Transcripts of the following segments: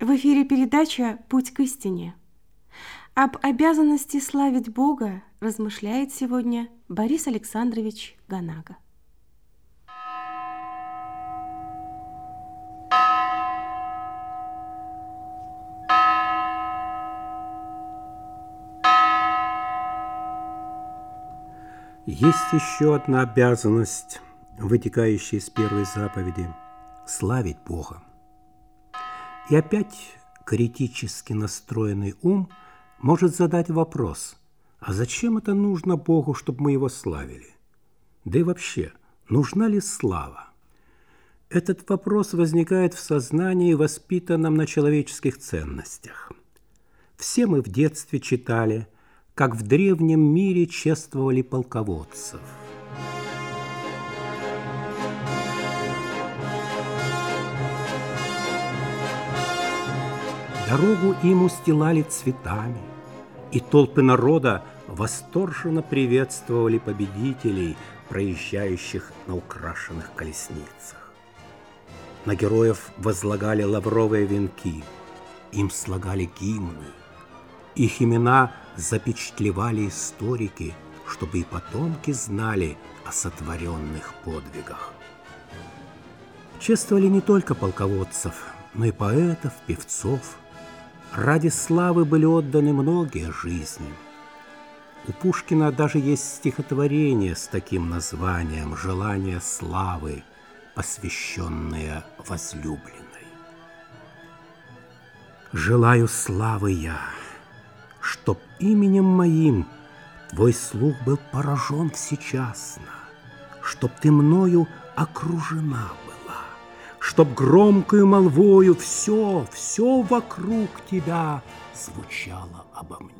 В эфире передача «Путь к истине». Об обязанности славить Бога размышляет сегодня Борис Александрович Ганага. Есть еще одна обязанность, вытекающая из первой заповеди – славить Бога. И опять критически настроенный ум может задать вопрос, а зачем это нужно Богу, чтобы мы Его славили? Да и вообще, нужна ли слава? Этот вопрос возникает в сознании, воспитанном на человеческих ценностях. Все мы в детстве читали, как в древнем мире чествовали полководцев. Дорогу им устилали цветами, и толпы народа восторженно приветствовали победителей, проезжающих на украшенных колесницах. На героев возлагали лавровые венки, им слагали гимны. Их имена запечатлевали историки, чтобы и потомки знали о сотворенных подвигах. Чествовали не только полководцев, но и поэтов, певцов. Ради славы были отданы многие жизни. У Пушкина даже есть стихотворение с таким названием «Желание славы», посвященное возлюбленной. «Желаю славы я, чтоб именем моим твой слух был поражен всечасно, чтоб ты мною окружена была, чтоб громкою молвою все вокруг тебя звучало обо мне».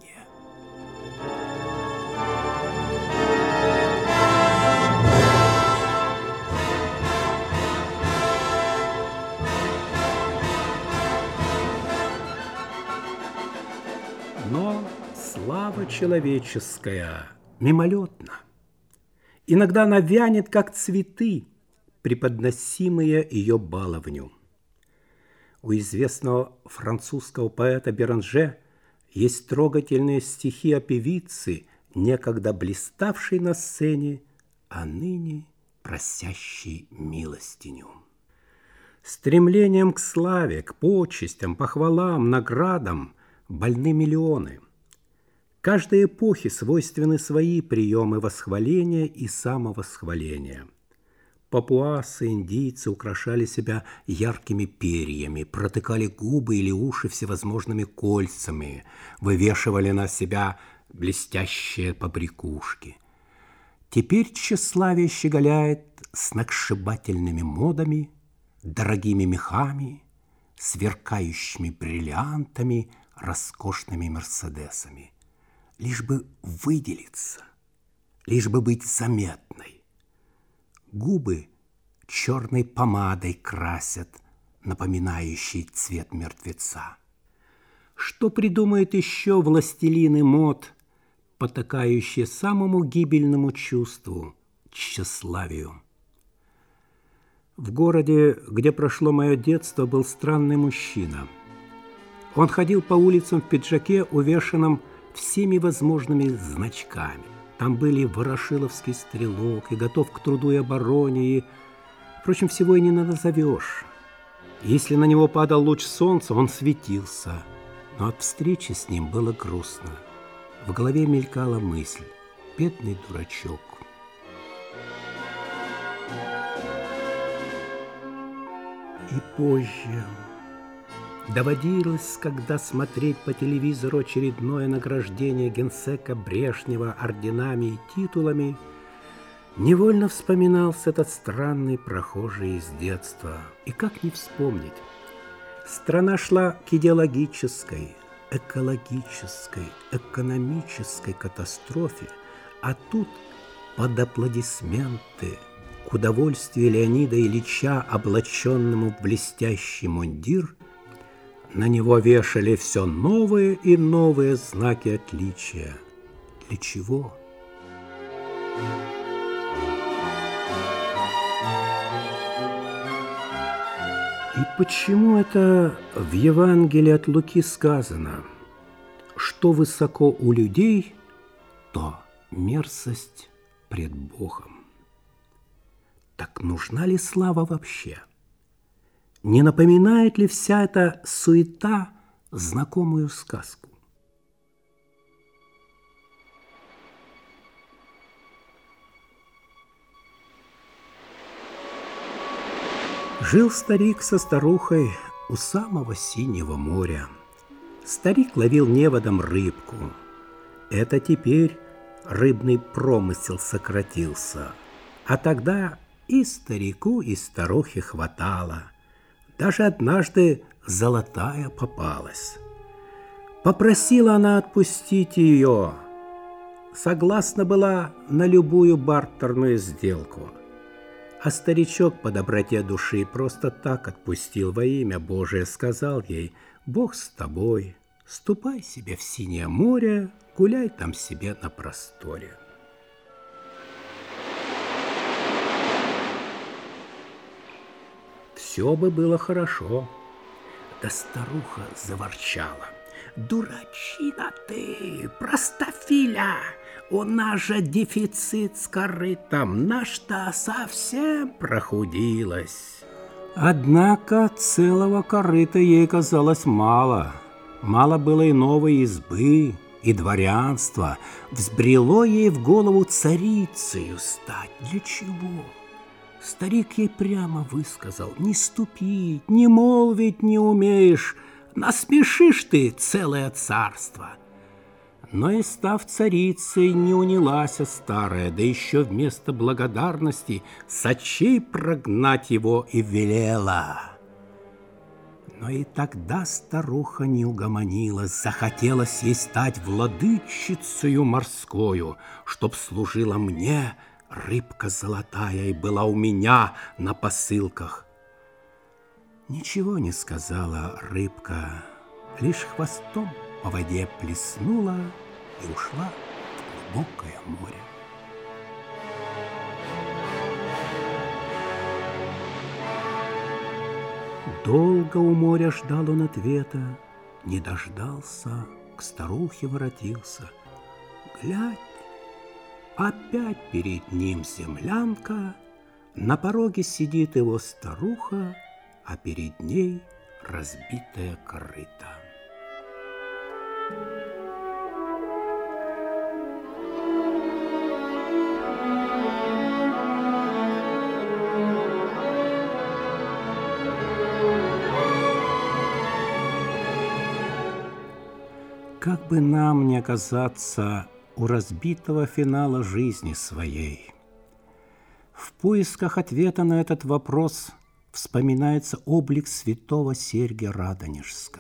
Но слава человеческая мимолетна. Иногда она вянет, как цветы, преподносимые ее баловню. У известного французского поэта Беранже есть трогательные стихи о певице, некогда блиставшей на сцене, а ныне просящей милостиню. Стремлением к славе, к почестям, похвалам, наградам больны миллионы. Каждой эпохе свойственны свои приемы восхваления и самовосхваления. Папуасы, индийцы украшали себя яркими перьями, протыкали губы или уши всевозможными кольцами, вывешивали на себя блестящие побрякушки. Теперь тщеславие щеголяет сногсшибательными модами, дорогими мехами, сверкающими бриллиантами, роскошными мерседесами, лишь бы выделиться, лишь бы быть заметной. Губы черной помадой красят, напоминающей цвет мертвеца. Что придумают еще властелины мод, потакающие самому гибельному чувству – тщеславию? В городе, где прошло мое детство, был странный мужчина. Он ходил по улицам в пиджаке, увешанном всеми возможными значками. Там были ворошиловский стрелок, и готов к труду и обороне, и, впрочем, всего и не назовешь. Если на него падал луч солнца, он светился, но от встречи с ним было грустно. В голове мелькала мысль: бедный дурачок. И позже доводилось, когда смотреть по телевизору очередное награждение генсека Брежнева орденами и титулами, невольно вспоминался этот странный прохожий из детства. И как не вспомнить? Страна шла к идеологической, экологической, экономической катастрофе, а тут под аплодисменты к удовольствию Леонида Ильича, облаченному в блестящий мундир, на него вешали все новые и новые знаки отличия. Для чего? И Почему это в Евангелии от Луки сказано, что высоко у людей, то мерзость пред Богом? Так нужна ли слава вообще? Не напоминает ли вся эта суета знакомую сказку? Жил старик со старухой у самого синего моря. Старик ловил неводом рыбку. Это теперь рыбный промысел сократился. А тогда и старику, и старухе хватало. Даже однажды золотая попалась. Попросила она отпустить ее. Согласна была на любую бартерную сделку. А старичок по доброте души просто так отпустил во имя Божие, сказал ей: «Бог с тобой, ступай себе в синее море, гуляй там себе на просторе». Все бы было хорошо. Да старуха заворчала: «Дурачина ты, простофиля! У нас же дефицит с корытом, наш-то совсем прохудилась». Однако целого корыта ей казалось мало. Мало было и новой избы, и дворянства. Взбрело ей в голову царицею стать. Для чего? Старик ей прямо высказал: «Не ступить, не молвить не умеешь, насмешишь ты целое царство». Но и став царицей, не унялась старая, да еще вместо благодарности с очей прогнать его и велела. Но и тогда старуха не угомонилась, захотелось ей стать владычицею морскою, чтоб служила мне рыбка золотая и была у меня на посылках. Ничего не сказала рыбка, лишь хвостом по воде плеснула и ушла в глубокое море. Долго у моря ждал он ответа, не дождался, к старухе воротился. Глядь, опять перед ним землянка, на пороге сидит его старуха, а перед ней разбитое корыто. Как бы нам не оказаться у разбитого финала жизни своей? В поисках ответа на этот вопрос вспоминается облик святого Сергия Радонежского.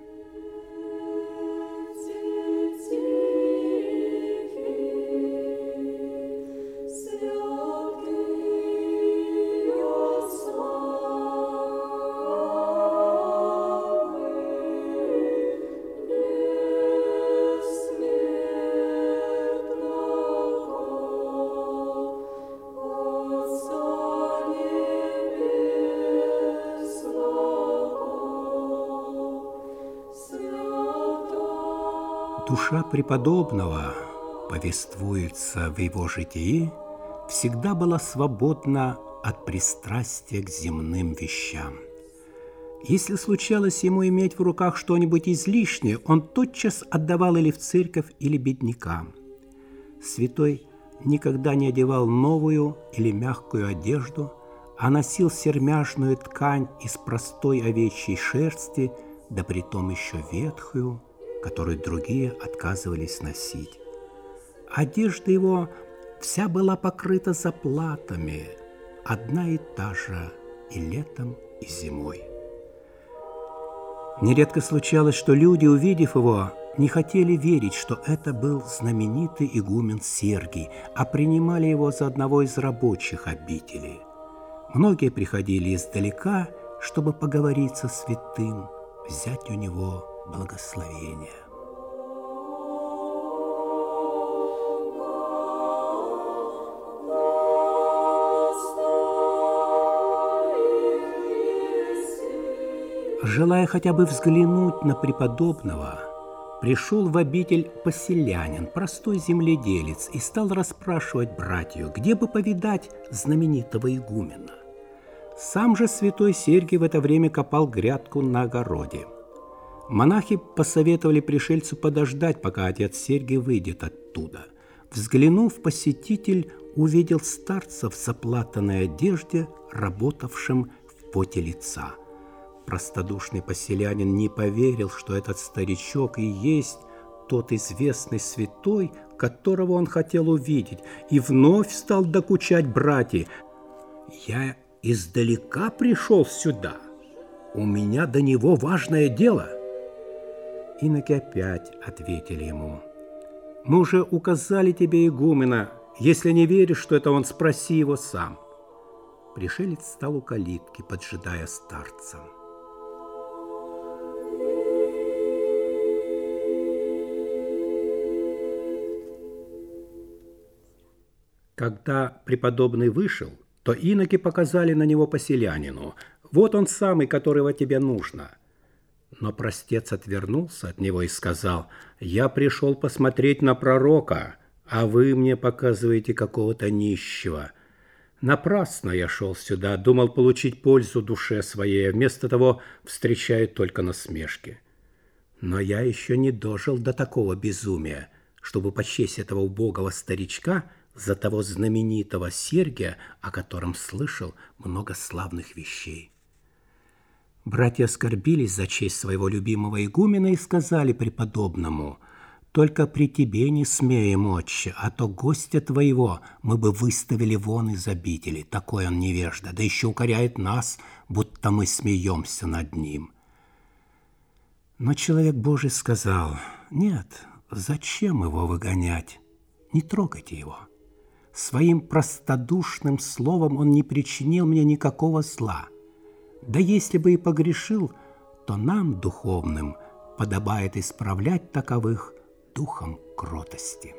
Душа преподобного, повествуется в его житии, всегда была свободна от пристрастия к земным вещам. Если случалось ему иметь в руках что-нибудь излишнее, он тотчас отдавал или в церковь, или беднякам. Святой никогда не одевал новую или мягкую одежду, а носил сермяжную ткань из простой овечьей шерсти, да притом еще ветхую, которую другие отказывались носить. Одежда его вся была покрыта заплатами, одна и та же и летом, и зимой. Нередко случалось, что люди, увидев его, не хотели верить, что это был знаменитый игумен Сергий, а принимали его за одного из рабочих обители. Многие приходили издалека, чтобы поговорить со святым, взять у него благословение. желая хотя бы взглянуть на преподобного, пришел в обитель поселянин, простой земледелец, и стал расспрашивать братью, где бы повидать знаменитого игумена. Сам же святой Сергий в это время копал грядку на огороде. Монахи посоветовали пришельцу подождать, пока отец Сергий выйдет оттуда. Взглянув, посетитель увидел старца в заплатанной одежде, работавшим в поте лица. Простодушный поселянин не поверил, что этот старичок и есть тот известный святой, которого он хотел увидеть, и вновь стал докучать братья. «Я издалека пришел сюда. У меня до него важное дело». Иноки опять ответили ему: «Мы уже указали тебе игумена. Если не веришь, что это он, спроси его сам». Пришелец стал у калитки, поджидая старца. Когда преподобный вышел, то иноки показали на него поселянину: «Вот он самый, которого тебе нужно». Но простец отвернулся от него и сказал: «Я пришел посмотреть на пророка, а вы мне показываете какого-то нищего. Напрасно я шел сюда, думал получить пользу душе своей, а вместо того встречаю только насмешки. Но я еще не дожил до такого безумия, чтобы почесть этого убогого старичка за того знаменитого Сергия, о котором слышал много славных вещей». Братья оскорбились за честь своего любимого игумена и сказали преподобному: «Только при тебе не смеем, отче, а то гостя твоего мы бы выставили вон из обители. Такой он невежда, да еще укоряет нас, будто мы смеемся над ним». Но человек Божий сказал: «Нет, зачем его выгонять? Не трогайте его. Своим простодушным словом он не причинил мне никакого зла. Да если бы и погрешил, то нам, духовным, подобает исправлять таковых духом кротости».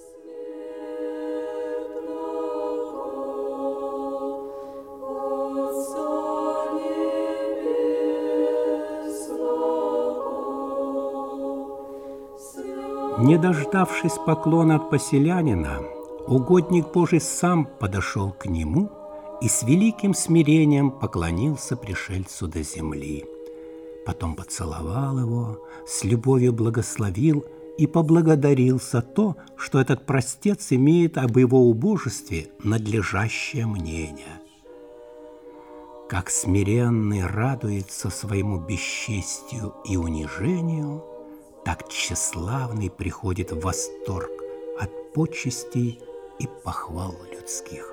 Не дождавшись поклона от поселянина, угодник Божий сам подошел к нему и с великим смирением поклонился пришельцу до земли. Потом поцеловал его, с любовью благословил и поблагодарил за то, что этот простец имеет об его убожестве надлежащее мнение. Как смиренный радуется своему бесчестию и унижению, так тщеславный приходит в восторг от почестей и похвал людских.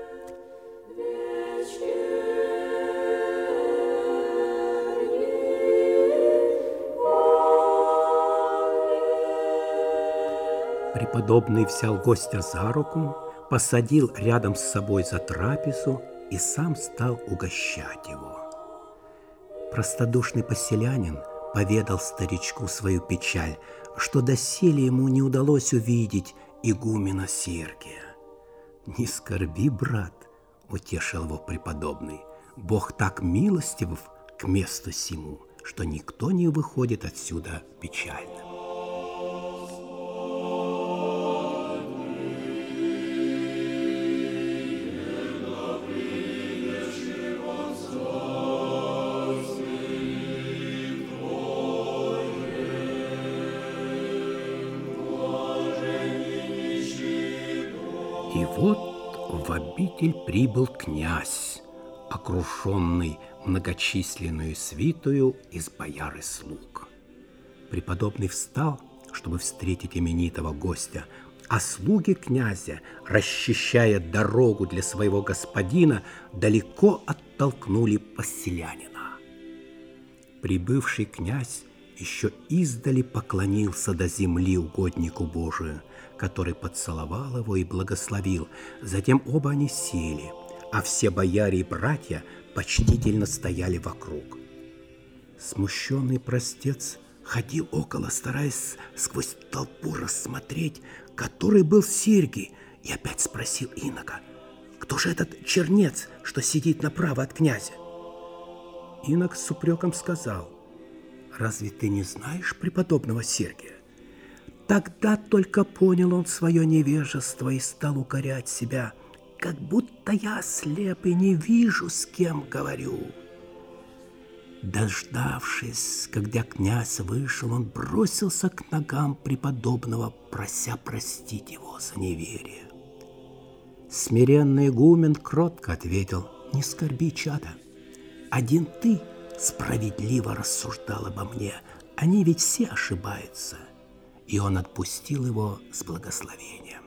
Преподобный взял гостя за руку, посадил рядом с собой за трапезу и сам стал угощать его. Простодушный поселянин поведал старичку свою печаль, что доселе ему не удалось увидеть игумена Сергия. «Не скорби, брат», — утешил его преподобный, «Бог так милостив к месту сему, что никто не выходит отсюда печальным». И вот в обитель прибыл князь, окруженный многочисленную свитою из бояр и слуг. Преподобный встал, чтобы встретить именитого гостя, а слуги князя, расчищая дорогу для своего господина, далеко оттолкнули поселянина. Прибывший князь еще издали поклонился до земли угоднику Божию, который поцеловал его и благословил. Затем оба они сели, а все бояре и братья почтительно стояли вокруг. Смущенный простец ходил около, стараясь сквозь толпу рассмотреть, который был Сергий, и опять спросил инока: «Кто же этот чернец, что сидит направо от князя?» инок с упреком сказал: «Разве ты не знаешь преподобного Сергия?» Тогда только понял он свое невежество и стал укорять себя: «Как будто я слеп и не вижу, с кем говорю». Дождавшись, когда князь вышел, он бросился к ногам преподобного, прося простить его за неверие. Смиренный игумен кротко ответил: «Не скорби, чадо, один ты справедливо рассуждал обо мне, они ведь все ошибаются». И он отпустил его с благословением.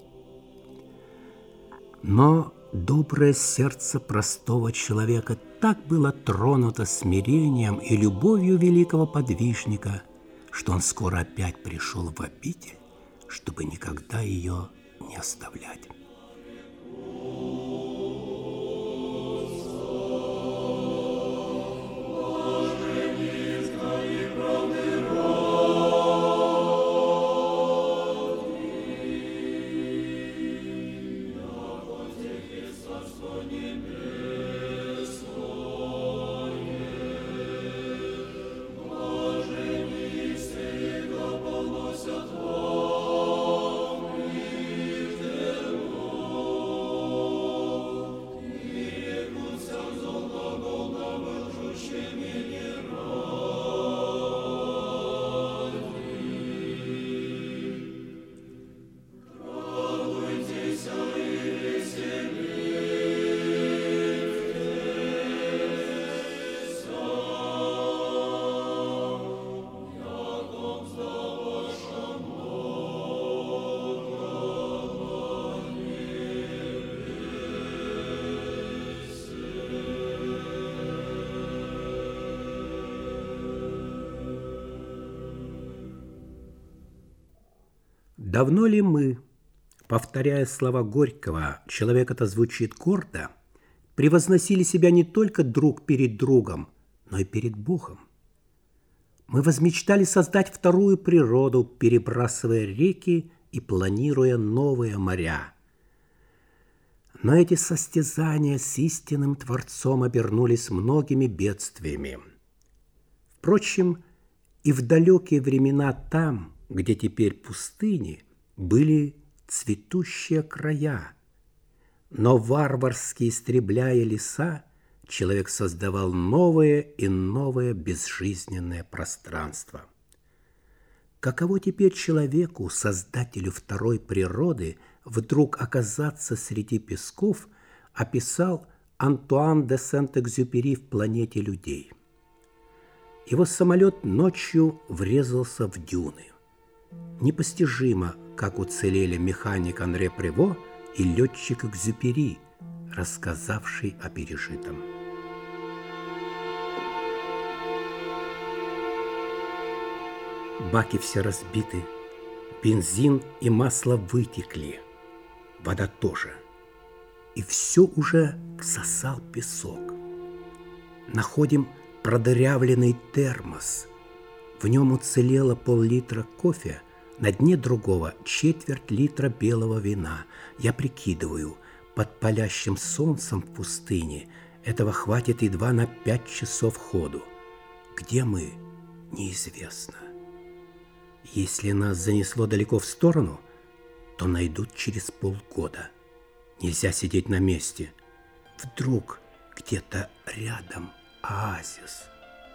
Но доброе сердце простого человека так было тронуто смирением и любовью великого подвижника, что он скоро опять пришел в обитель, чтобы никогда ее не оставлять. Давно ли мы, повторяя слова Горького, человек это звучит гордо, превозносили себя не только друг перед другом, но и перед Богом? Мы возмечтали создать вторую природу, перебрасывая реки и планируя новые моря. Но эти состязания с истинным Творцом обернулись многими бедствиями. Впрочем, и в далекие времена там, где теперь пустыни, были цветущие края. Но варварски истребляя леса, человек создавал новое и новое безжизненное пространство. Каково теперь человеку, создателю второй природы, вдруг оказаться среди песков, описал Антуан де Сент-Экзюпери в «Планете людей». Его самолет ночью врезался в дюны. Непостижимо, как уцелели механик Анре Прево и летчик Экзюпери, рассказавший о пережитом. Баки все разбиты, бензин и масло вытекли, вода тоже. И все уже всосал песок. Находим продырявленный термос. В нем уцелело пол-литра кофе, на дне другого четверть литра белого вина. Я прикидываю, под палящим солнцем в пустыне этого хватит едва на 5 часов ходу. Где мы, неизвестно. Если нас занесло далеко в сторону, то найдут через полгода. Нельзя сидеть на месте. Вдруг где-то рядом оазис.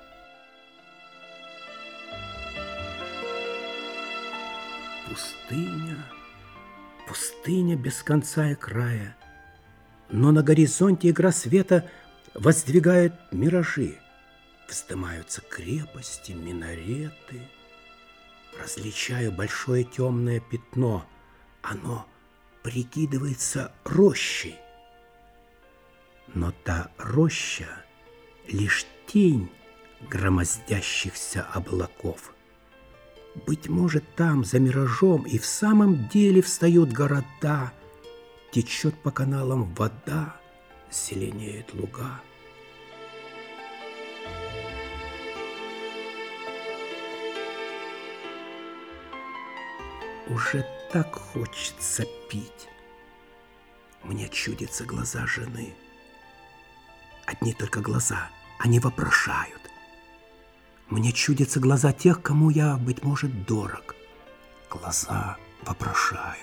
Пустыня, пустыня без конца и края. Но на горизонте игра света воздвигает миражи. Вздымаются крепости, минареты. Различаю большое темное пятно. Оно прикидывается рощей. Но та роща — лишь тень громоздящихся облаков. Быть может, там, за миражом, и в самом деле встают города, течет по каналам вода, зеленеют луга. Уже так хочется пить. Мне чудятся глаза жены. Одни только глаза, Они вопрошают. Мне чудятся глаза тех, кому я, быть может, дорог. Глаза вопрошают.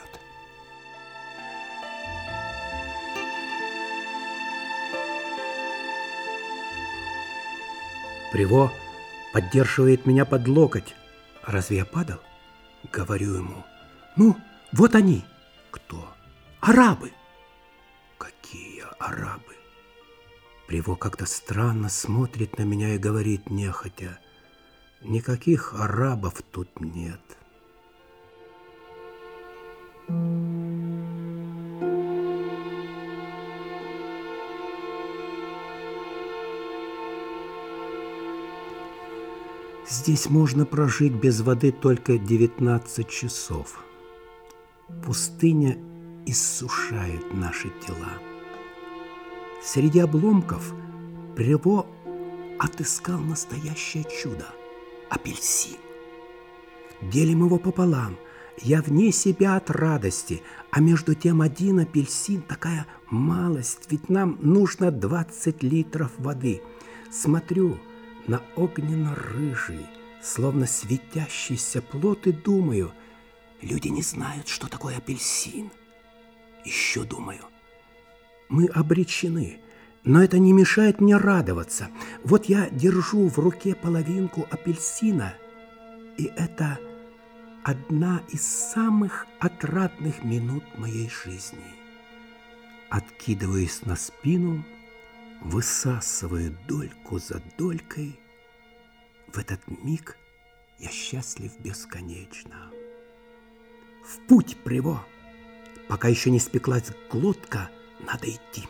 Приво поддерживает меня под локоть. Разве я падал? Говорю ему. Ну, вот они. Кто? Арабы. Какие арабы? Приво как-то странно смотрит на меня и говорит нехотя. Никаких арабов тут нет. Здесь можно прожить без воды только 19 часов. Пустыня иссушает наши тела. Среди обломков Приво отыскал настоящее чудо – апельсин. Делим его пополам. Я вне себя от радости, а между тем один апельсин – такая малость, ведь нам нужно 20 литров воды. Смотрю на огненно-рыжий, словно светящийся плод и думаю, люди не знают, что такое апельсин. Еще думаю, мы обречены, но это не мешает мне радоваться. Вот я держу в руке половинку апельсина, и это одна из самых отрадных минут моей жизни. Откидываясь на спину, высасываю дольку за долькой. В этот миг я счастлив бесконечно. В путь, Приво! Пока еще не спеклась глотка, надо идти.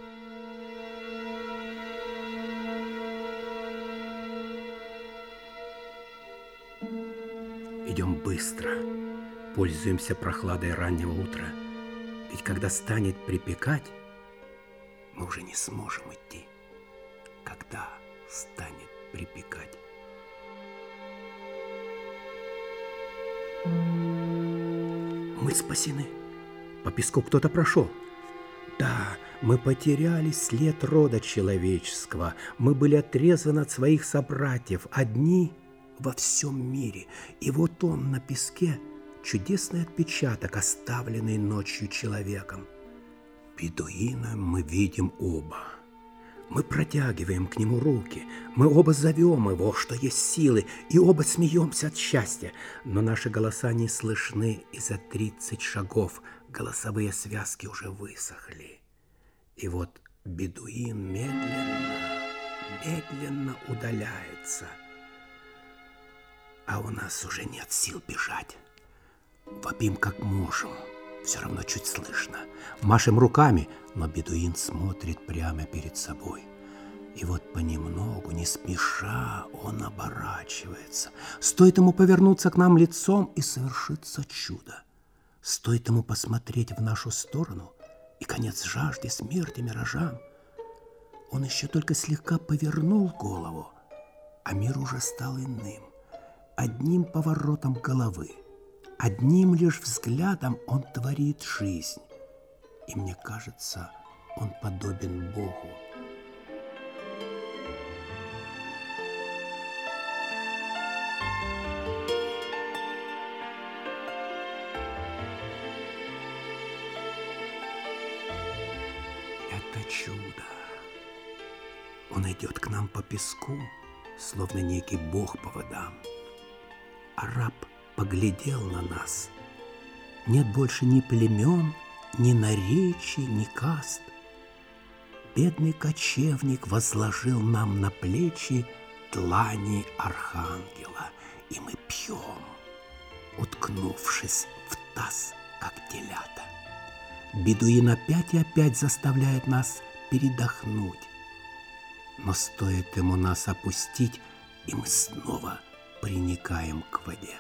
Идем быстро, пользуемся прохладой раннего утра. Ведь когда станет припекать, мы уже не сможем идти. Когда станет припекать. Мы спасены. По песку кто-то прошел. Да, мы потеряли след рода человеческого. Мы были отрезаны от своих собратьев, одни во всем мире. И вот он на песке, чудесный отпечаток, оставленный ночью человеком. Бедуина мы видим оба. Мы протягиваем к нему руки, мы оба зовем его, что есть силы, и оба смеемся от счастья. Но наши голоса не слышны, и за 30 шагов голосовые связки уже высохли. И вот бедуин медленно удаляется, а у нас уже нет сил бежать. Вопим как можем. Все равно чуть слышно. Машем руками, но бедуин смотрит прямо перед собой. И вот понемногу, не спеша, он оборачивается. Стоит ему повернуться к нам лицом, и совершится чудо. Стоит ему посмотреть в нашу сторону, и конец жажде, смерти, миражам. Он еще только слегка повернул голову, а мир уже стал иным. Одним поворотом головы, одним лишь взглядом он творит жизнь. И мне кажется, он подобен Богу. Это чудо. Он идет к нам по песку, словно некий Бог по водам. Араб поглядел на нас. Нет больше ни племен, ни наречий, ни каст. Бедный кочевник возложил нам на плечи длани архангела, и мы пьем, уткнувшись в таз, как телята. Бедуин опять и опять заставляет нас передохнуть. Но стоит ему нас опустить, и мы снова приникаем к воде.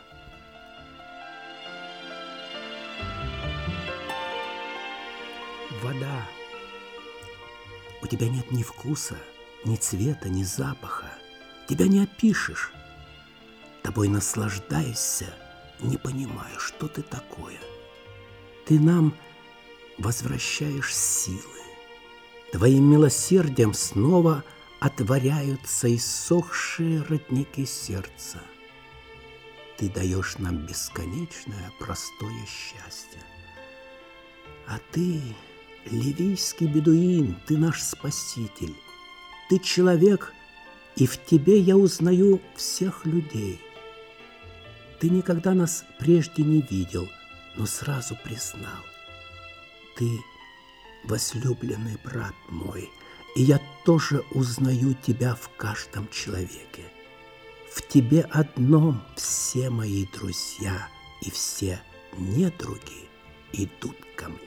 Вода. У тебя нет ни вкуса, ни цвета, ни запаха. Тебя не опишешь. Тобой наслаждаешься, не понимая, что ты такое. Ты нам возвращаешь силы. Твоим милосердием снова отворяются иссохшие родники сердца. Ты даешь нам бесконечное простое счастье. А ты, ливийский бедуин, ты наш спаситель. Ты человек, и в тебе я узнаю всех людей. Ты никогда нас прежде не видел, но сразу признал. Ты возлюбленный брат мой, и я тоже узнаю тебя в каждом человеке. В тебе одном все мои друзья и все недруги идут ко мне.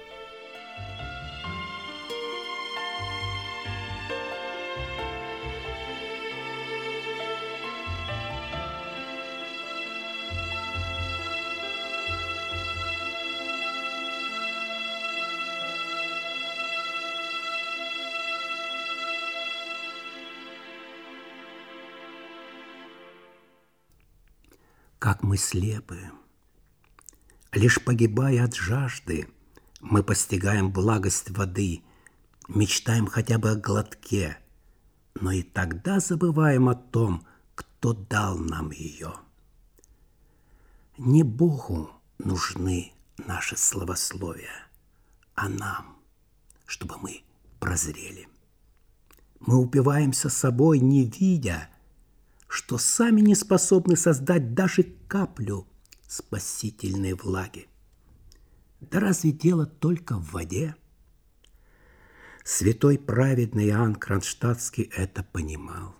Как мы слепы! Лишь погибая от жажды, мы постигаем благость воды, мечтаем хотя бы о глотке, но и тогда забываем о том, кто дал нам ее. Не Богу нужны наши словословия, а нам, чтобы мы прозрели. Мы упиваемся собой, не видя, что сами не способны создать даже каплю спасительной влаги. Да разве дело только в воде? Святой праведный Иоанн Кронштадтский это понимал.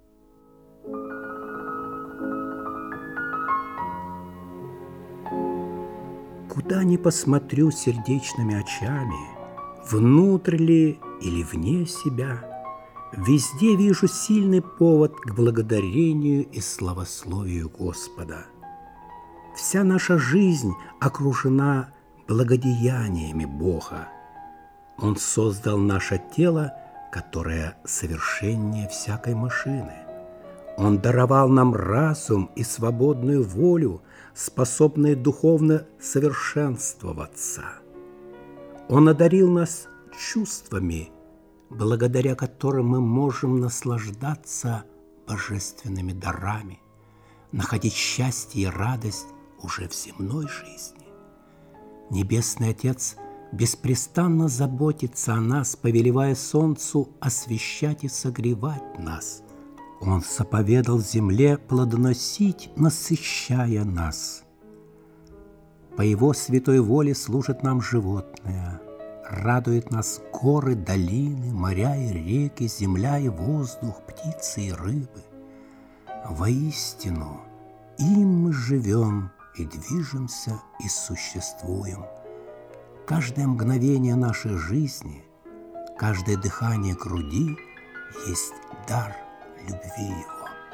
Куда ни посмотрю сердечными очами, внутрь ли или вне себя, везде вижу сильный повод к благодарению и славословию Господа. Вся наша жизнь окружена благодеяниями Бога. Он создал наше тело, которое совершеннее всякой машины. Он даровал нам разум и свободную волю, способные духовно совершенствоваться. Он одарил нас чувствами, благодаря которым мы можем наслаждаться божественными дарами, находить счастье и радость уже в земной жизни. Небесный Отец беспрестанно заботится о нас, повелевая солнцу освещать и согревать нас. Он заповедал земле плодоносить, насыщая нас. По Его святой воле служат нам животные, радуют нас горы, долины, моря и реки, земля и воздух, птицы и рыбы. Воистину, им мы живем и движемся и существуем. Каждое мгновение нашей жизни, каждое дыхание груди есть дар любви Его.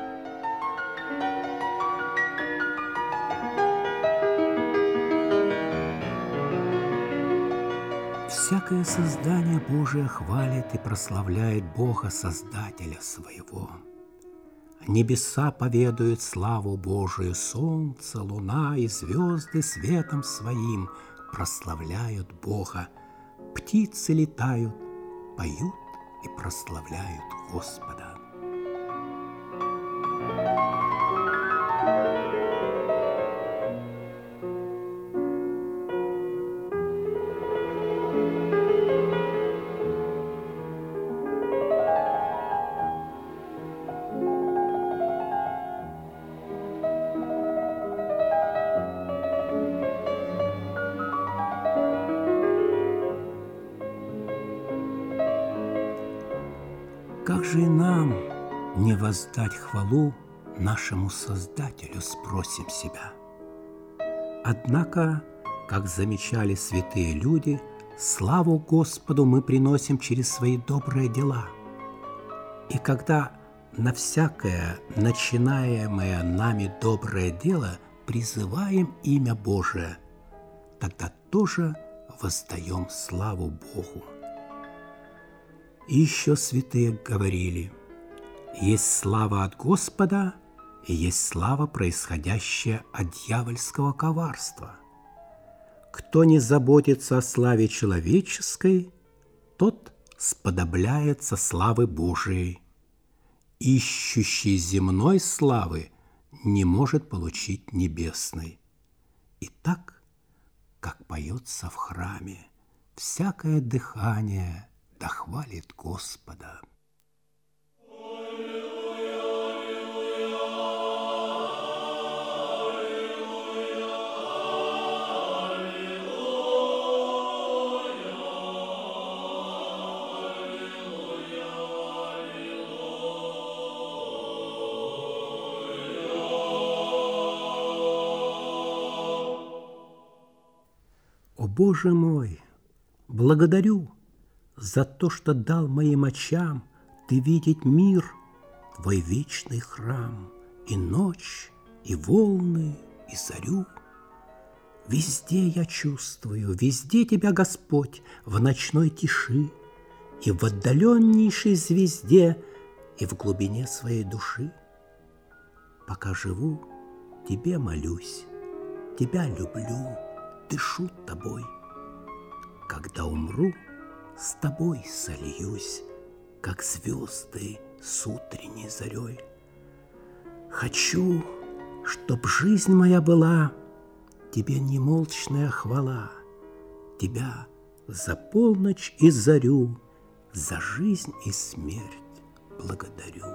Всякое создание Божие хвалит и прославляет Бога, Создателя своего. Небеса поведают славу Божию, солнце, луна и звезды светом своим прославляют Бога. Птицы летают, поют и прославляют Господа. Как же и нам не воздать хвалу нашему Создателю, спросим себя. Однако, как замечали святые люди, славу Господу мы приносим через свои добрые дела. И когда на всякое начинаемое нами доброе дело призываем имя Божие, тогда тоже воздаем славу Богу. И еще святые говорили: есть слава от Господа, и есть слава, происходящая от дьявольского коварства. Кто не заботится о славе человеческой, тот сподобляется славы Божией. ищущий земной славы не может получить небесной. И так, как поется в храме, всякое дыхание дохвалит Господа. О, Боже мой, благодарю за то, что дал моим очам Ты видеть мир, Твой вечный храм, и ночь, и волны, и зарю. Везде я чувствую, везде Тебя, Господь, в ночной тиши, и в отдаленнейшей звезде, и в глубине своей души. Пока живу, Тебе молюсь, Тебя люблю, дышу Тобой. Когда умру, с Тобой сольюсь, как звезды с утренней зарей. Хочу, чтоб жизнь моя была Тебе немолчная хвала, Тебя за полночь и зарю, за жизнь и смерть благодарю.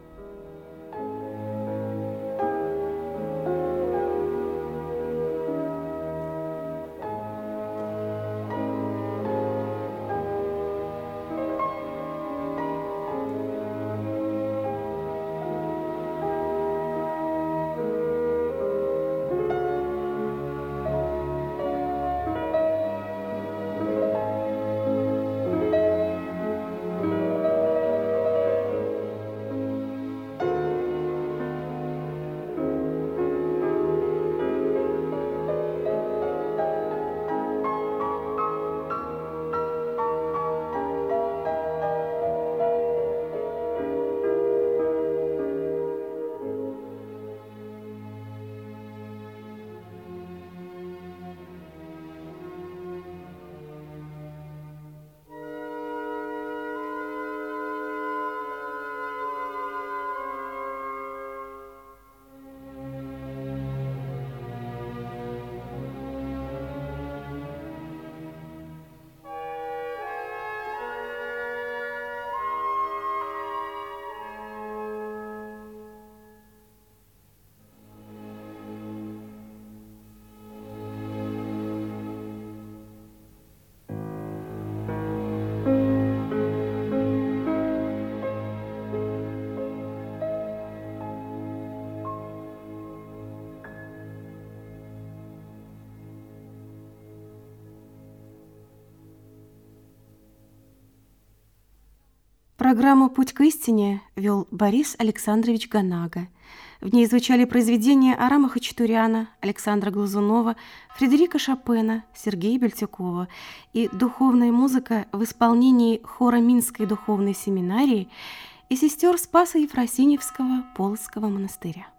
Программу «Путь к истине» вел Борис Александрович Ганага. В ней звучали произведения Арама Хачатуряна, Александра Глазунова, Фредерика Шопена, Сергея Бельтюкова и духовная музыка в исполнении хора Минской духовной семинарии и сестер Спаса-Ефросиньевского Полоцкого монастыря.